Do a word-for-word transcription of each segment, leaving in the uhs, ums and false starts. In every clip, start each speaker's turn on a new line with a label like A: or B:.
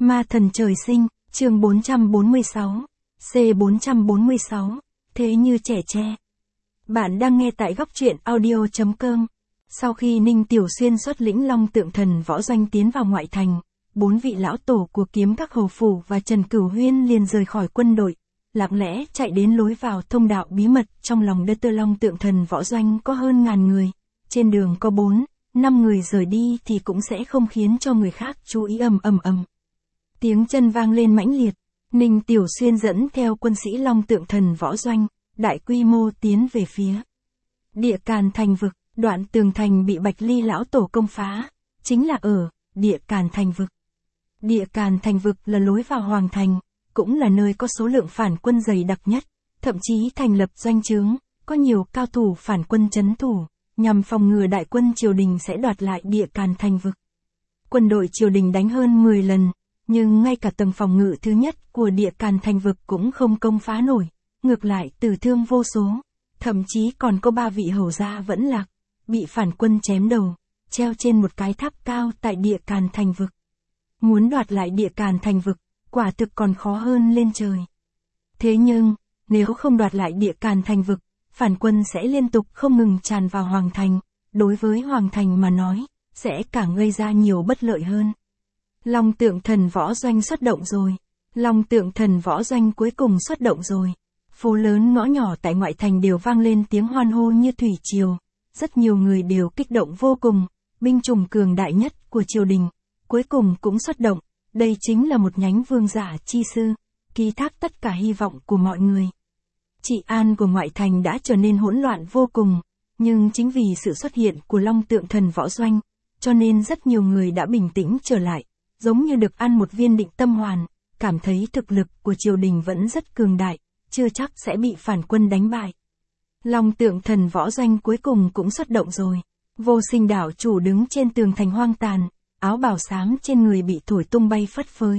A: Ma thần trời sinh, chương bốn trăm bốn mươi sáu, C bốn trăm bốn mươi sáu, thế như trẻ tre. Bạn đang nghe tại góc truyện audio.com. Sau khi Ninh Tiểu Xuyên xuất lĩnh Long Tượng Thần Võ Doanh tiến vào ngoại thành, bốn vị lão tổ của Kiếm Các Hầu Phủ và Trần Cửu Huyên liền rời khỏi quân đội, lặng lẽ chạy đến lối vào thông đạo bí mật trong lòng đất. Long Tượng Thần Võ Doanh có hơn ngàn người, trên đường có bốn, năm người rời đi thì cũng sẽ không khiến cho người khác chú ý. Ầm ầm ầm. Tiếng chân vang lên mãnh liệt, Ninh Tiểu Xuyên dẫn theo quân sĩ Long Tượng Thần Võ Doanh, đại quy mô tiến về phía Địa Càn Thành Vực. Đoạn tường thành bị Bạch Ly lão tổ công phá, chính là ở Địa Càn Thành Vực. Địa Càn Thành Vực là lối vào hoàng thành, cũng là nơi có số lượng phản quân dày đặc nhất, thậm chí thành lập doanh trướng, có nhiều cao thủ phản quân trấn thủ, nhằm phòng ngừa đại quân triều đình sẽ đoạt lại Địa Càn Thành Vực. Quân đội triều đình đánh hơn mười lần, nhưng ngay cả tầng phòng ngự thứ nhất của Địa Càn Thành Vực cũng không công phá nổi, ngược lại tử thương vô số, thậm chí còn có ba vị hầu gia vẫn lạc, bị phản quân chém đầu, treo trên một cái tháp cao tại Địa Càn Thành Vực. Muốn đoạt lại Địa Càn Thành Vực, quả thực còn khó hơn lên trời. Thế nhưng, nếu không đoạt lại Địa Càn Thành Vực, phản quân sẽ liên tục không ngừng tràn vào hoàng thành, đối với hoàng thành mà nói, sẽ càng gây ra nhiều bất lợi hơn. Long Tượng Thần Võ Doanh xuất động rồi. Long Tượng Thần Võ Doanh cuối cùng xuất động rồi. Phố lớn ngõ nhỏ tại ngoại thành đều vang lên tiếng hoan hô như thủy triều. Rất nhiều người đều kích động vô cùng, binh chủng cường đại nhất của triều đình, cuối cùng cũng xuất động, đây chính là một nhánh vương giả chi sư, ký thác tất cả hy vọng của mọi người. Trị an của ngoại thành đã trở nên hỗn loạn vô cùng, nhưng chính vì sự xuất hiện của Long Tượng Thần Võ Doanh, cho nên rất nhiều người đã bình tĩnh trở lại, giống như được ăn một viên định tâm hoàn, cảm thấy thực lực của triều đình vẫn rất cường đại, chưa chắc sẽ bị phản quân đánh bại. Long Tượng Thần Võ Doanh cuối cùng cũng xuất động rồi. Vô Sinh đảo chủ đứng trên tường thành hoang tàn, áo bào xám trên người bị thổi tung bay phất phới.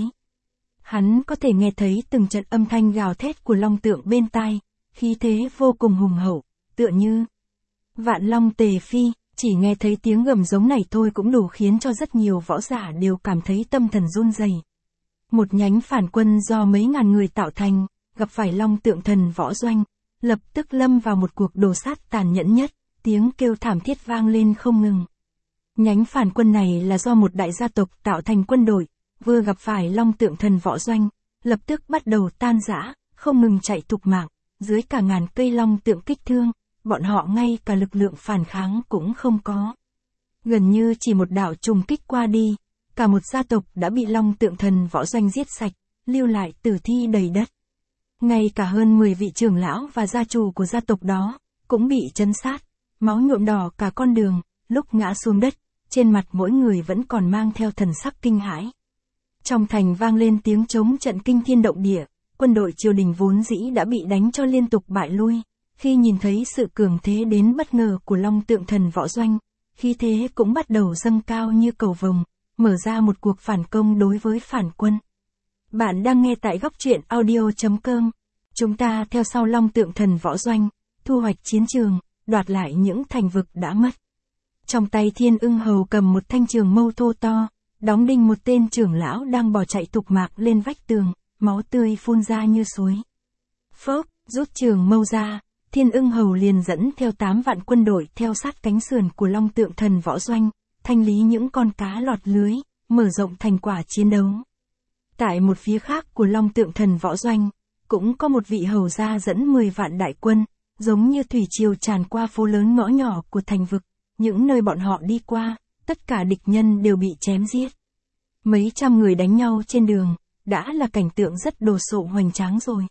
A: Hắn có thể nghe thấy từng trận âm thanh gào thét của long tượng bên tai, khí thế vô cùng hùng hậu, tựa như vạn long tề phi, chỉ nghe thấy tiếng gầm giống này thôi cũng đủ khiến cho rất nhiều võ giả đều cảm thấy tâm thần run rẩy. Một nhánh phản quân do mấy ngàn người tạo thành, gặp phải Long Tượng Thần Võ Doanh, lập tức lâm vào một cuộc đồ sát tàn nhẫn nhất, tiếng kêu thảm thiết vang lên không ngừng. Nhánh phản quân này là do một đại gia tộc tạo thành quân đội, vừa gặp phải Long Tượng Thần Võ Doanh, lập tức bắt đầu tan rã, không ngừng chạy thục mạng, dưới cả ngàn cây long tượng kích thương, bọn họ ngay cả lực lượng phản kháng cũng không có. Gần như chỉ một đạo trùng kích qua đi, cả một gia tộc đã bị Long Tượng Thần Võ Doanh giết sạch, lưu lại tử thi đầy đất. Ngay cả hơn mười vị trưởng lão và gia chủ của gia tộc đó, cũng bị trấn sát, máu nhuộm đỏ cả con đường, lúc ngã xuống đất, trên mặt mỗi người vẫn còn mang theo thần sắc kinh hãi. Trong thành vang lên tiếng trống trận kinh thiên động địa, quân đội triều đình vốn dĩ đã bị đánh cho liên tục bại lui, khi nhìn thấy sự cường thế đến bất ngờ của Long Tượng Thần Võ Doanh, khí thế cũng bắt đầu dâng cao như cầu vồng, mở ra một cuộc phản công đối với phản quân. Bạn đang nghe tại góc truyện audio.com. Chúng ta theo sau Long Tượng Thần Võ Doanh, thu hoạch chiến trường, đoạt lại những thành vực đã mất. Trong tay Thiên Ưng Hầu cầm một thanh trường mâu thô to, đóng đinh một tên trưởng lão đang bỏ chạy thục mạng lên vách tường, máu tươi phun ra như suối. Phốc, rút trường mâu ra, Thiên Ưng Hầu liền dẫn theo tám vạn quân đội theo sát cánh sườn của Long Tượng Thần Võ Doanh, thanh lý những con cá lọt lưới, mở rộng thành quả chiến đấu. Tại một phía khác của Long Tượng Thần Võ Doanh, cũng có một vị hầu gia dẫn mười vạn đại quân, giống như thủy triều tràn qua phố lớn ngõ nhỏ của thành vực, những nơi bọn họ đi qua, tất cả địch nhân đều bị chém giết. Mấy trăm người đánh nhau trên đường, đã là cảnh tượng rất đồ sộ hoành tráng rồi.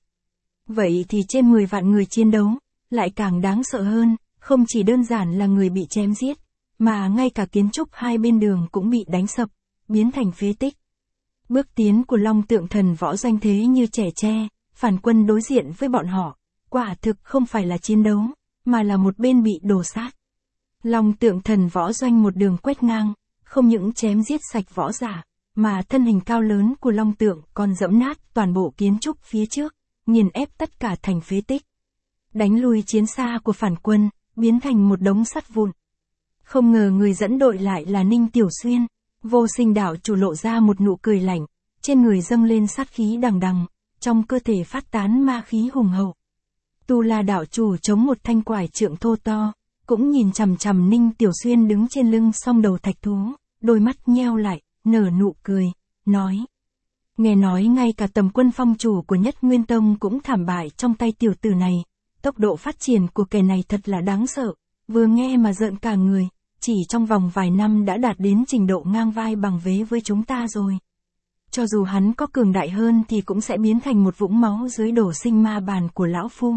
A: Vậy thì trên mười vạn người chiến đấu, lại càng đáng sợ hơn, không chỉ đơn giản là người bị chém giết, mà ngay cả kiến trúc hai bên đường cũng bị đánh sập, biến thành phế tích. Bước tiến của Long Tượng Thần Võ Doanh thế như trẻ tre, phản quân đối diện với bọn họ, quả thực không phải là chiến đấu, mà là một bên bị đổ sát. Long Tượng Thần Võ Doanh một đường quét ngang, không những chém giết sạch võ giả, mà thân hình cao lớn của Long Tượng còn dẫm nát toàn bộ kiến trúc phía trước, nghiền ép tất cả thành phế tích. Đánh lui chiến xa của phản quân, biến thành một đống sắt vụn. Không ngờ người dẫn đội lại là Ninh Tiểu Xuyên, Vô Sinh đảo chủ lộ ra một nụ cười lạnh, trên người dâng lên sát khí đằng đằng, trong cơ thể phát tán ma khí hùng hậu. Tu La đạo chủ chống một thanh quải trượng thô to, cũng nhìn chằm chằm Ninh Tiểu Xuyên đứng trên lưng song đầu thạch thú, đôi mắt nheo lại, nở nụ cười, nói. Nghe nói ngay cả tầm quân phong chủ của Nhất Nguyên Tông cũng thảm bại trong tay tiểu tử này, tốc độ phát triển của kẻ này thật là đáng sợ, vừa nghe mà rợn cả người, chỉ trong vòng vài năm đã đạt đến trình độ ngang vai bằng vế với chúng ta rồi. Cho dù hắn có cường đại hơn thì cũng sẽ biến thành một vũng máu dưới đổ sinh ma bàn của lão phu.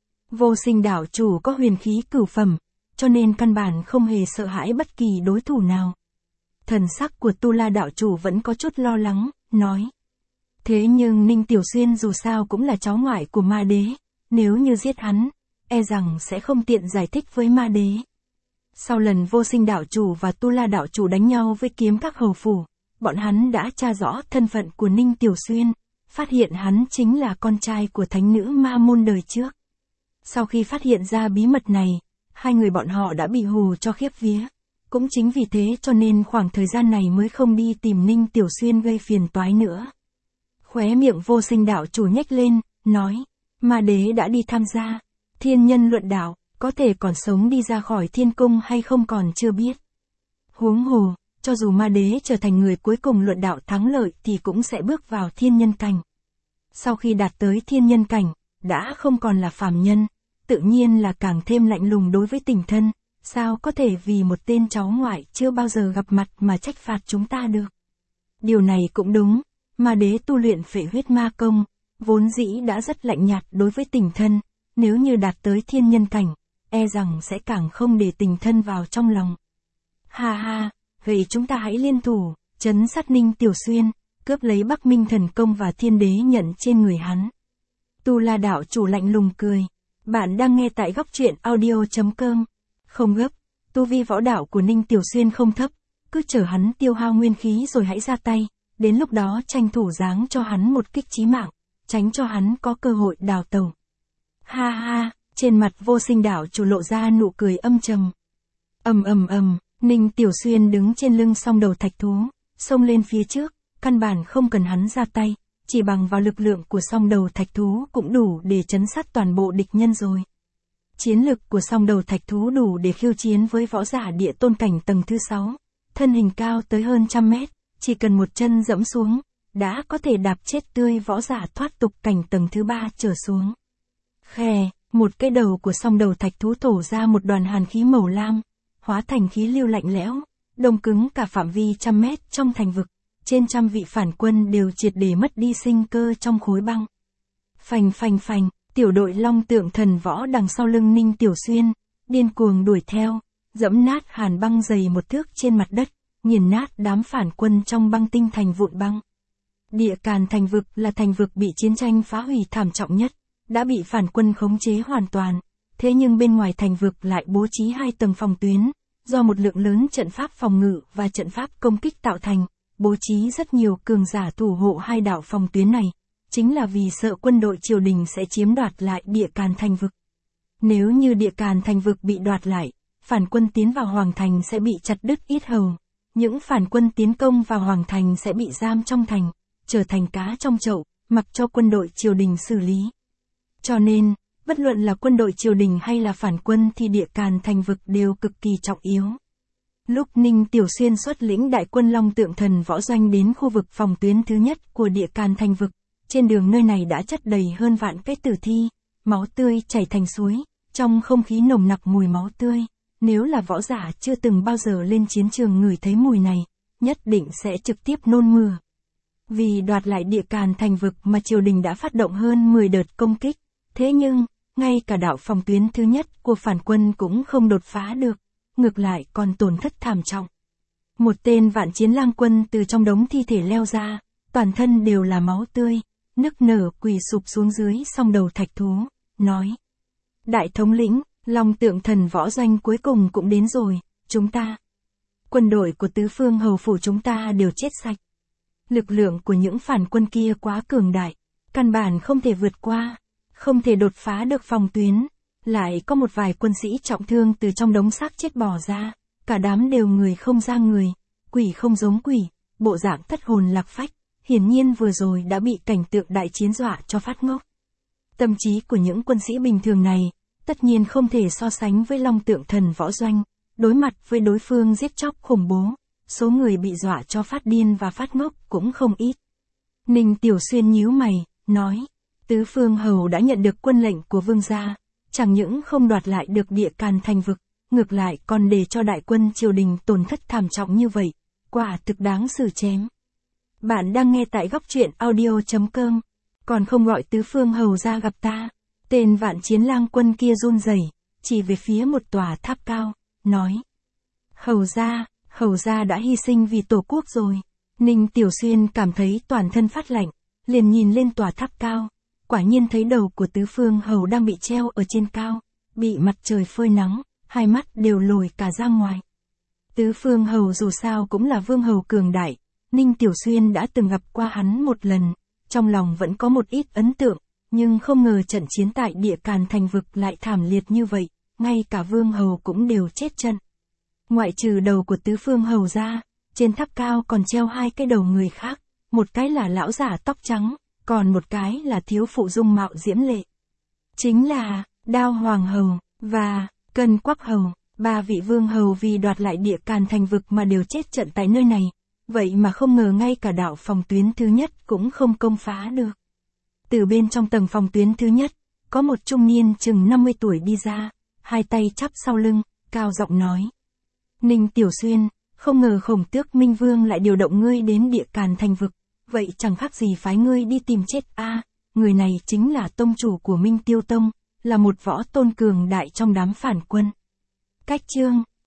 A: Vô Sinh đạo chủ có huyền khí cửu phẩm, cho nên căn bản không hề sợ hãi bất kỳ đối thủ nào. Thần sắc của Tu La đạo chủ vẫn có chút lo lắng, nói. Thế nhưng Ninh Tiểu Xuyên dù sao cũng là cháu ngoại của ma đế, nếu như giết hắn, e rằng sẽ không tiện giải thích với ma đế. Sau lần Vô Sinh đạo chủ và Tu La đạo chủ đánh nhau với kiếm các hầu phủ, bọn hắn đã tra rõ thân phận của Ninh Tiểu Xuyên, phát hiện hắn chính là con trai của thánh nữ ma môn đời trước. Sau khi phát hiện ra bí mật này, hai người bọn họ đã bị hù cho khiếp vía. Cũng chính vì thế cho nên khoảng thời gian này mới không đi tìm Ninh Tiểu Xuyên gây phiền toái nữa. Khóe miệng Vô Sinh đạo chủ nhếch lên, nói, ma đế đã đi tham gia thiên nhân luận đạo, có thể còn sống đi ra khỏi thiên cung hay không còn chưa biết. Huống hồ, cho dù ma đế trở thành người cuối cùng luận đạo thắng lợi thì cũng sẽ bước vào thiên nhân cảnh. Sau khi đạt tới thiên nhân cảnh, đã không còn là phàm nhân, tự nhiên là càng thêm lạnh lùng đối với tình thân, sao có thể vì một tên cháu ngoại chưa bao giờ gặp mặt mà trách phạt chúng ta được. Điều này cũng đúng, ma đế tu luyện phệ huyết ma công, vốn dĩ đã rất lạnh nhạt đối với tình thân, nếu như đạt tới thiên nhân cảnh, e rằng sẽ càng không để tình thân vào trong lòng. Ha ha, vậy chúng ta hãy liên thủ, trấn sát Ninh Tiểu Xuyên, cướp lấy Bắc Minh thần công và thiên đế nhận trên người hắn. Tu La đạo chủ lạnh lùng cười. Bạn đang nghe tại góc truyện audio chấm com. Không gấp, tu vi võ đạo của Ninh Tiểu Xuyên không thấp, cứ chờ hắn tiêu hao nguyên khí rồi hãy ra tay, đến lúc đó tranh thủ giáng cho hắn một kích chí mạng, tránh cho hắn có cơ hội đào tẩu. Ha ha, trên mặt Vô Sinh đạo chủ lộ ra nụ cười âm trầm. Ầm ầm ầm, Ninh Tiểu Xuyên đứng trên lưng song đầu thạch thú, xông lên phía trước, căn bản không cần hắn ra tay, chỉ bằng vào lực lượng của song đầu thạch thú cũng đủ để trấn sát toàn bộ địch nhân rồi. Chiến lực của song đầu thạch thú đủ để khiêu chiến với võ giả địa tôn cảnh tầng thứ sáu, thân hình cao tới hơn trăm mét, chỉ cần một chân dẫm xuống, đã có thể đạp chết tươi võ giả thoát tục cảnh tầng thứ ba trở xuống. Khè, một cái đầu của song đầu thạch thú thổ ra một đoàn hàn khí màu lam, hóa thành khí lưu lạnh lẽo, đông cứng cả phạm vi trăm mét trong thành vực. Trên trăm vị phản quân đều triệt để mất đi sinh cơ trong khối băng. Phành phành phành, tiểu đội Long Tượng Thần Võ đằng sau lưng Ninh Tiểu Xuyên, điên cuồng đuổi theo, dẫm nát hàn băng dày một thước trên mặt đất, nghiền nát đám phản quân trong băng tinh thành vụn băng. Địa Càn thành vực là thành vực bị chiến tranh phá hủy thảm trọng nhất, đã bị phản quân khống chế hoàn toàn, thế nhưng bên ngoài thành vực lại bố trí hai tầng phòng tuyến, do một lượng lớn trận pháp phòng ngự và trận pháp công kích tạo thành. Bố trí rất nhiều cường giả thủ hộ hai đạo phòng tuyến này, chính là vì sợ quân đội triều đình sẽ chiếm đoạt lại Địa Càn thành vực. Nếu như Địa Càn thành vực bị đoạt lại, phản quân tiến vào Hoàng thành sẽ bị chặt đứt yết hầu, những phản quân tiến công vào Hoàng thành sẽ bị giam trong thành, trở thành cá trong chậu, mặc cho quân đội triều đình xử lý. Cho nên, bất luận là quân đội triều đình hay là phản quân thì Địa Càn thành vực đều cực kỳ trọng yếu. Lúc Ninh Tiểu Xuyên xuất lĩnh đại quân Long Tượng Thần Võ doanh đến khu vực phòng tuyến thứ nhất của Địa Càn thành vực, trên đường nơi này đã chất đầy hơn vạn cái tử thi, máu tươi chảy thành suối, trong không khí nồng nặc mùi máu tươi, nếu là võ giả chưa từng bao giờ lên chiến trường ngửi thấy mùi này, nhất định sẽ trực tiếp nôn mửa. Vì đoạt lại Địa Càn thành vực mà triều đình đã phát động hơn mười đợt công kích, thế nhưng, ngay cả đạo phòng tuyến thứ nhất của phản quân cũng không đột phá được. Ngược lại còn tổn thất thảm trọng. Một tên vạn chiến lang quân từ trong đống thi thể leo ra, toàn thân đều là máu tươi, nức nở quỳ sụp xuống dưới song đầu thạch thú, nói. Đại thống lĩnh, Long Tượng Thần Võ doanh cuối cùng cũng đến rồi, chúng ta. Quân đội của tứ phương hầu phủ chúng ta đều chết sạch. Lực lượng của những phản quân kia quá cường đại, căn bản không thể vượt qua, không thể đột phá được phòng tuyến. Lại có một vài quân sĩ trọng thương từ trong đống xác chết bò ra, cả đám đều người không ra người, quỷ không giống quỷ, bộ dạng thất hồn lạc phách, hiển nhiên vừa rồi đã bị cảnh tượng đại chiến dọa cho phát ngốc. Tâm trí của những quân sĩ bình thường này, tất nhiên không thể so sánh với Long Tượng Thần Võ Doanh, đối mặt với đối phương giết chóc khủng bố, số người bị dọa cho phát điên và phát ngốc cũng không ít. Ninh Tiểu Xuyên nhíu mày, nói, Tứ Phương Hầu đã nhận được quân lệnh của vương gia, chẳng những không đoạt lại được Địa Càn thành vực, ngược lại còn để cho đại quân triều đình tổn thất thảm trọng như vậy, quả thực đáng xử chém. Bạn đang nghe tại góc truyện audio.com, còn không gọi Tứ Phương Hầu ra gặp ta. Tên Vạn Chiến Lang quân kia run rẩy, chỉ về phía một tòa tháp cao, nói. Hầu gia, hầu gia đã hy sinh vì tổ quốc rồi. Ninh Tiểu Xuyên cảm thấy toàn thân phát lạnh, liền nhìn lên tòa tháp cao, quả nhiên thấy đầu của Tứ Phương Hầu đang bị treo ở trên cao, bị mặt trời phơi nắng, hai mắt đều lồi cả ra ngoài. Tứ Phương Hầu dù sao cũng là vương hầu cường đại, Ninh Tiểu Xuyên đã từng gặp qua hắn một lần, trong lòng vẫn có một ít ấn tượng, nhưng không ngờ trận chiến tại Địa Càn thành vực lại thảm liệt như vậy, ngay cả vương hầu cũng đều chết trận. Ngoại trừ đầu của Tứ Phương Hầu ra, trên tháp cao còn treo hai cái đầu người khác, một cái là lão giả tóc trắng, còn một cái là thiếu phụ dung mạo diễm lệ. Chính là, Đao Hoàng Hầu, và, Cân Quắc Hầu, ba vị vương hầu vì đoạt lại Địa Càn thành vực mà đều chết trận tại nơi này, vậy mà không ngờ ngay cả đạo phòng tuyến thứ nhất cũng không công phá được. Từ bên trong tầng phòng tuyến thứ nhất, có một trung niên chừng năm mươi tuổi đi ra, hai tay chắp sau lưng, cao giọng nói. Ninh Tiểu Xuyên, không ngờ Khổng Tước Minh Vương lại điều động ngươi đến Địa Càn thành vực, vậy chẳng khác gì phái ngươi đi tìm chết a. Người này chính là tông chủ của Minh Tiêu Tông, là một võ tôn cường đại trong đám phản quân. Cách chương